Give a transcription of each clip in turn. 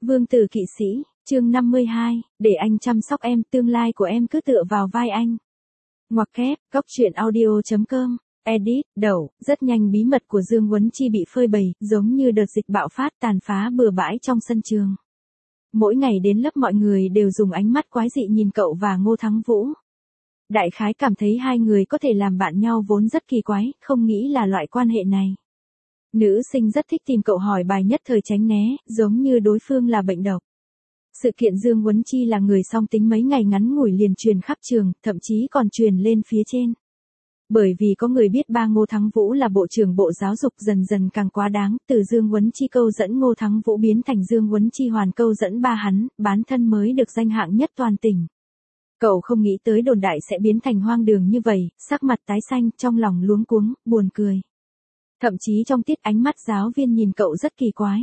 Vương tử kỵ sĩ, chương 52, để anh chăm sóc em, tương lai của em cứ tựa vào vai anh. Ngoặc kép, góc truyện audio.com, edit, đầu, rất nhanh bí mật của Dương Huấn Chi bị phơi bày, giống như đợt dịch bạo phát tàn phá bừa bãi trong sân trường. Mỗi ngày đến lớp mọi người đều dùng ánh mắt quái dị nhìn cậu và Ngô Thắng Vũ. Đại khái cảm thấy hai người có thể làm bạn nhau vốn rất kỳ quái, không nghĩ là loại quan hệ này. Nữ sinh rất thích tìm cậu hỏi bài nhất thời tránh né, giống như đối phương là bệnh độc. Sự kiện Dương Huấn Chi là người song tính mấy ngày ngắn ngủi liền truyền khắp trường, thậm chí còn truyền lên phía trên. Bởi vì có người biết ba Ngô Thắng Vũ là bộ trưởng bộ giáo dục dần dần càng quá đáng, từ Dương Huấn Chi câu dẫn Ngô Thắng Vũ biến thành Dương Huấn Chi hoàn câu dẫn ba hắn, bán thân mới được danh hạng nhất toàn tỉnh. Cậu không nghĩ tới đồn đại sẽ biến thành hoang đường như vậy, sắc mặt tái xanh, trong lòng luống cuống, buồn cười. Thậm chí trong tiết ánh mắt giáo viên nhìn cậu rất kỳ quái.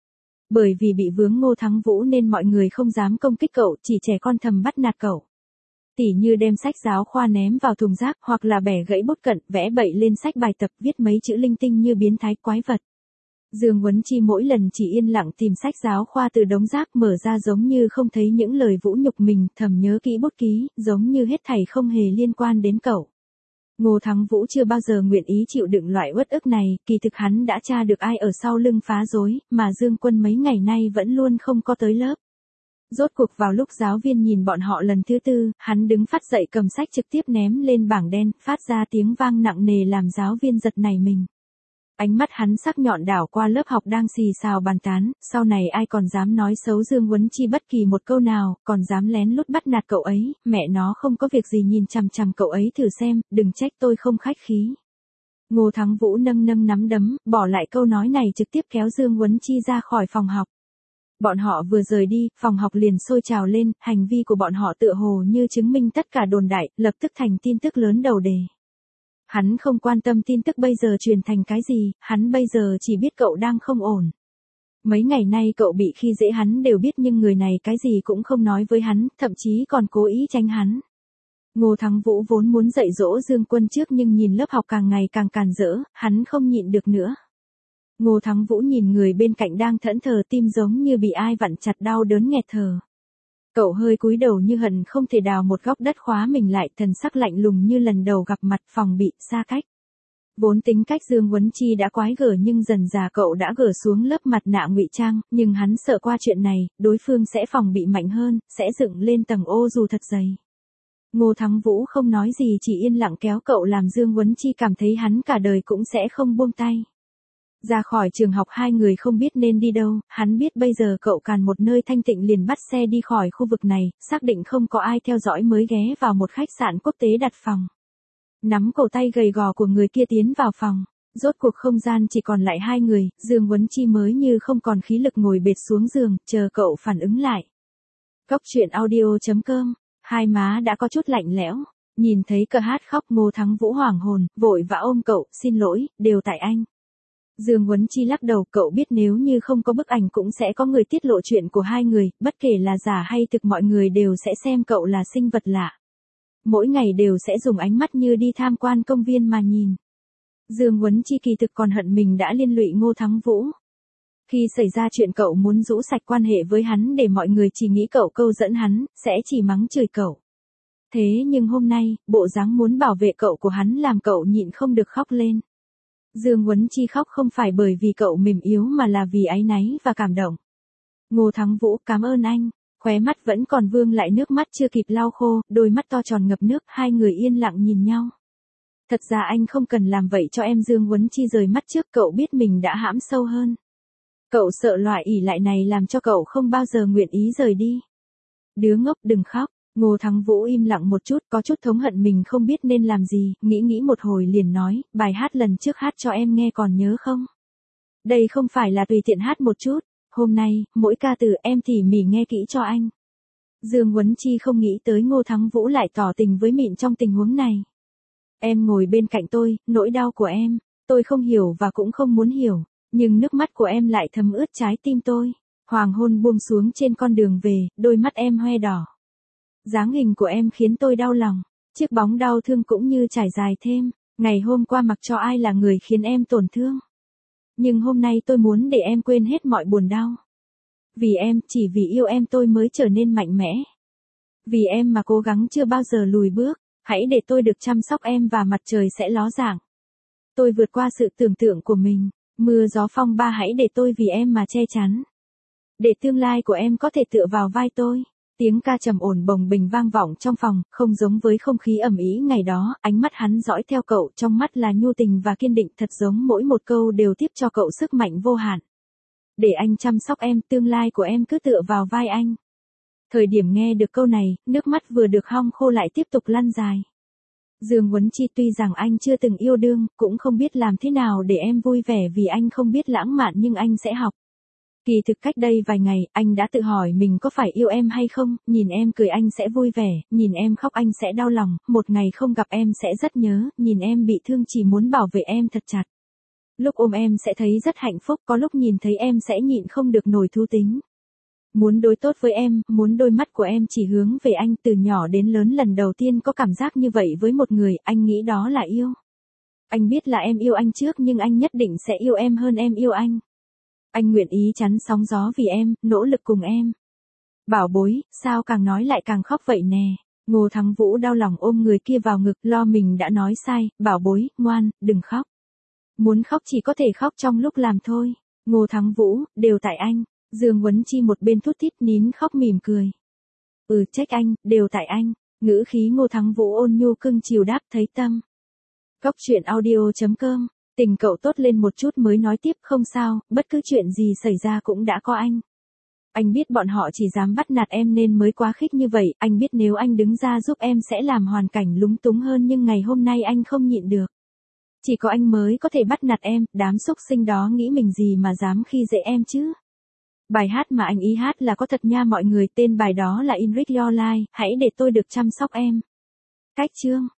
Bởi vì bị vướng Ngô Thắng Vũ nên mọi người không dám công kích cậu, chỉ trẻ con thầm bắt nạt cậu. Tỉ như đem sách giáo khoa ném vào thùng rác hoặc là bẻ gãy bút cận, vẽ bậy lên sách bài tập, viết mấy chữ linh tinh như biến thái quái vật. Dương Huấn Chi mỗi lần chỉ yên lặng tìm sách giáo khoa từ đống rác mở ra giống như không thấy những lời vũ nhục mình, thầm nhớ kỹ bút ký, giống như hết thảy không hề liên quan đến cậu. Ngô Thắng Vũ chưa bao giờ nguyện ý chịu đựng loại uất ức này, kỳ thực hắn đã tra được ai ở sau lưng phá rối, mà Dương Quân mấy ngày nay vẫn luôn không có tới lớp. Rốt cuộc vào lúc giáo viên nhìn bọn họ lần thứ tư, hắn đứng phát dậy cầm sách trực tiếp ném lên bảng đen, phát ra tiếng vang nặng nề làm giáo viên giật nảy mình. Ánh mắt hắn sắc nhọn đảo qua lớp học đang xì xào bàn tán, sau này ai còn dám nói xấu Dương Huấn Chi bất kỳ một câu nào, còn dám lén lút bắt nạt cậu ấy, mẹ nó không có việc gì nhìn chằm chằm cậu ấy thử xem, đừng trách tôi không khách khí. Ngô Thắng Vũ nâng nắm đấm, bỏ lại câu nói này trực tiếp kéo Dương Huấn Chi ra khỏi phòng học. Bọn họ vừa rời đi, phòng học liền sôi trào lên, hành vi của bọn họ tựa hồ như chứng minh tất cả đồn đại, lập tức thành tin tức lớn đầu đề. Hắn không quan tâm tin tức bây giờ truyền thành cái gì, hắn bây giờ chỉ biết cậu đang không ổn. Mấy ngày nay cậu bị khi dễ hắn đều biết nhưng người này cái gì cũng không nói với hắn, thậm chí còn cố ý tránh hắn. Ngô Thắng Vũ vốn muốn dạy dỗ Dương Quân trước nhưng nhìn lớp học càng ngày càng càn rỡ, hắn không nhịn được nữa. Ngô Thắng Vũ nhìn người bên cạnh đang thẫn thờ tim giống như bị ai vặn chặt đau đớn nghẹt thở. Cậu hơi cúi đầu như hận không thể đào một góc đất khóa mình lại, thần sắc lạnh lùng như lần đầu gặp mặt, phòng bị, xa cách. Vốn tính cách Dương Huấn Chi đã quái gở nhưng dần dà cậu đã gỡ xuống lớp mặt nạ ngụy trang, nhưng hắn sợ qua chuyện này, đối phương sẽ phòng bị mạnh hơn, sẽ dựng lên tầng ô dù thật dày. Ngô Thắng Vũ không nói gì chỉ yên lặng kéo cậu làm Dương Huấn Chi cảm thấy hắn cả đời cũng sẽ không buông tay. Ra khỏi trường học hai người không biết nên đi đâu, hắn biết bây giờ cậu càn một nơi thanh tịnh liền bắt xe đi khỏi khu vực này, xác định không có ai theo dõi mới ghé vào một khách sạn quốc tế đặt phòng. Nắm cổ tay gầy gò của người kia tiến vào phòng, rốt cuộc không gian chỉ còn lại hai người, Dương Huấn Chi mới như không còn khí lực ngồi bệt xuống giường, chờ cậu phản ứng lại. Góc truyện audio.com, hai má đã có chút lạnh lẽo, nhìn thấy cờ hát khóc Ngô Thắng Vũ hoảng hồn, vội vã ôm cậu, xin lỗi, đều tại anh. Dương Huấn Chi lắc đầu, cậu biết nếu như không có bức ảnh cũng sẽ có người tiết lộ chuyện của hai người, bất kể là giả hay thực mọi người đều sẽ xem cậu là sinh vật lạ. Mỗi ngày đều sẽ dùng ánh mắt như đi tham quan công viên mà nhìn. Dương Huấn Chi kỳ thực còn hận mình đã liên lụy Ngô Thắng Vũ. Khi xảy ra chuyện cậu muốn rũ sạch quan hệ với hắn để mọi người chỉ nghĩ cậu câu dẫn hắn, sẽ chỉ mắng chửi cậu. Thế nhưng hôm nay, bộ dáng muốn bảo vệ cậu của hắn làm cậu nhịn không được khóc lên. Dương Huấn Chi khóc không phải bởi vì cậu mềm yếu mà là vì áy náy và cảm động. Ngô Thắng Vũ, cảm ơn anh. Khóe mắt vẫn còn vương lại nước mắt chưa kịp lau khô, đôi mắt to tròn ngập nước, hai người yên lặng nhìn nhau. Thật ra anh không cần làm vậy cho em. Dương Huấn Chi rời mắt trước, cậu biết mình đã hãm sâu hơn. Cậu sợ loại ỷ lại này làm cho cậu không bao giờ nguyện ý rời đi. Đứa ngốc đừng khóc. Ngô Thắng Vũ im lặng một chút, có chút thống hận mình không biết nên làm gì, nghĩ một hồi liền nói, bài hát lần trước hát cho em nghe còn nhớ không? Đây không phải là tùy tiện hát một chút, hôm nay, mỗi ca từ em tỉ mỉ nghe kỹ cho anh. Dương Huấn Chi không nghĩ tới Ngô Thắng Vũ lại tỏ tình với mịn trong tình huống này. Em ngồi bên cạnh tôi, nỗi đau của em, tôi không hiểu và cũng không muốn hiểu, nhưng nước mắt của em lại thấm ướt trái tim tôi. Hoàng hôn buông xuống trên con đường về, đôi mắt em hoe đỏ. Dáng hình của em khiến tôi đau lòng, chiếc bóng đau thương cũng như trải dài thêm, ngày hôm qua mặc cho ai là người khiến em tổn thương. Nhưng hôm nay tôi muốn để em quên hết mọi buồn đau. Vì em, chỉ vì yêu em tôi mới trở nên mạnh mẽ. Vì em mà cố gắng chưa bao giờ lùi bước. Hãy để tôi được chăm sóc em và mặt trời sẽ ló dạng. Tôi vượt qua sự tưởng tượng của mình. Mưa gió phong ba hãy để tôi vì em mà che chắn. Để tương lai của em có thể tựa vào vai tôi. Tiếng ca trầm ổn bồng bềnh vang vọng trong phòng, không giống với không khí ầm ĩ ngày đó, ánh mắt hắn dõi theo cậu, trong mắt là nhu tình và kiên định, thật giống mỗi một câu đều tiếp cho cậu sức mạnh vô hạn. Để anh chăm sóc em, tương lai của em cứ tựa vào vai anh. Thời điểm nghe được câu này, nước mắt vừa được hong khô lại tiếp tục lăn dài. Dương Huấn Chi tuy rằng anh chưa từng yêu đương, cũng không biết làm thế nào để em vui vẻ vì anh không biết lãng mạn nhưng anh sẽ học. Kỳ thực cách đây vài ngày, anh đã tự hỏi mình có phải yêu em hay không, nhìn em cười anh sẽ vui vẻ, nhìn em khóc anh sẽ đau lòng, một ngày không gặp em sẽ rất nhớ, nhìn em bị thương chỉ muốn bảo vệ em thật chặt. Lúc ôm em sẽ thấy rất hạnh phúc, có lúc nhìn thấy em sẽ nhịn không được nổi thú tính. Muốn đối tốt với em, muốn đôi mắt của em chỉ hướng về anh, từ nhỏ đến lớn lần đầu tiên có cảm giác như vậy với một người, anh nghĩ đó là yêu. Anh biết là em yêu anh trước nhưng anh nhất định sẽ yêu em hơn em yêu anh. Anh nguyện ý chắn sóng gió vì em, nỗ lực cùng em. Bảo bối, sao càng nói lại càng khóc vậy nè. Ngô Thắng Vũ đau lòng ôm người kia vào ngực, lo mình đã nói sai, bảo bối, ngoan, đừng khóc. Muốn khóc chỉ có thể khóc trong lúc làm thôi. Ngô Thắng Vũ, đều tại anh. Dương Huấn Chi một bên thút thít nín khóc mỉm cười. Trách anh, đều tại anh. Ngữ khí Ngô Thắng Vũ ôn nhu cưng chiều đáp thấy tâm. Góc truyện audio.com. Tình cậu tốt lên một chút mới nói tiếp, không sao, bất cứ chuyện gì xảy ra cũng đã có anh. Anh biết bọn họ chỉ dám bắt nạt em nên mới quá khích như vậy, anh biết nếu anh đứng ra giúp em sẽ làm hoàn cảnh lúng túng hơn nhưng ngày hôm nay anh không nhịn được. Chỉ có anh mới có thể bắt nạt em, đám xúc sinh đó nghĩ mình gì mà dám khi dễ em chứ. Bài hát mà anh ý hát là có thật nha mọi người, tên bài đó là Enrich Your Life, hãy để tôi được chăm sóc em. Cách chương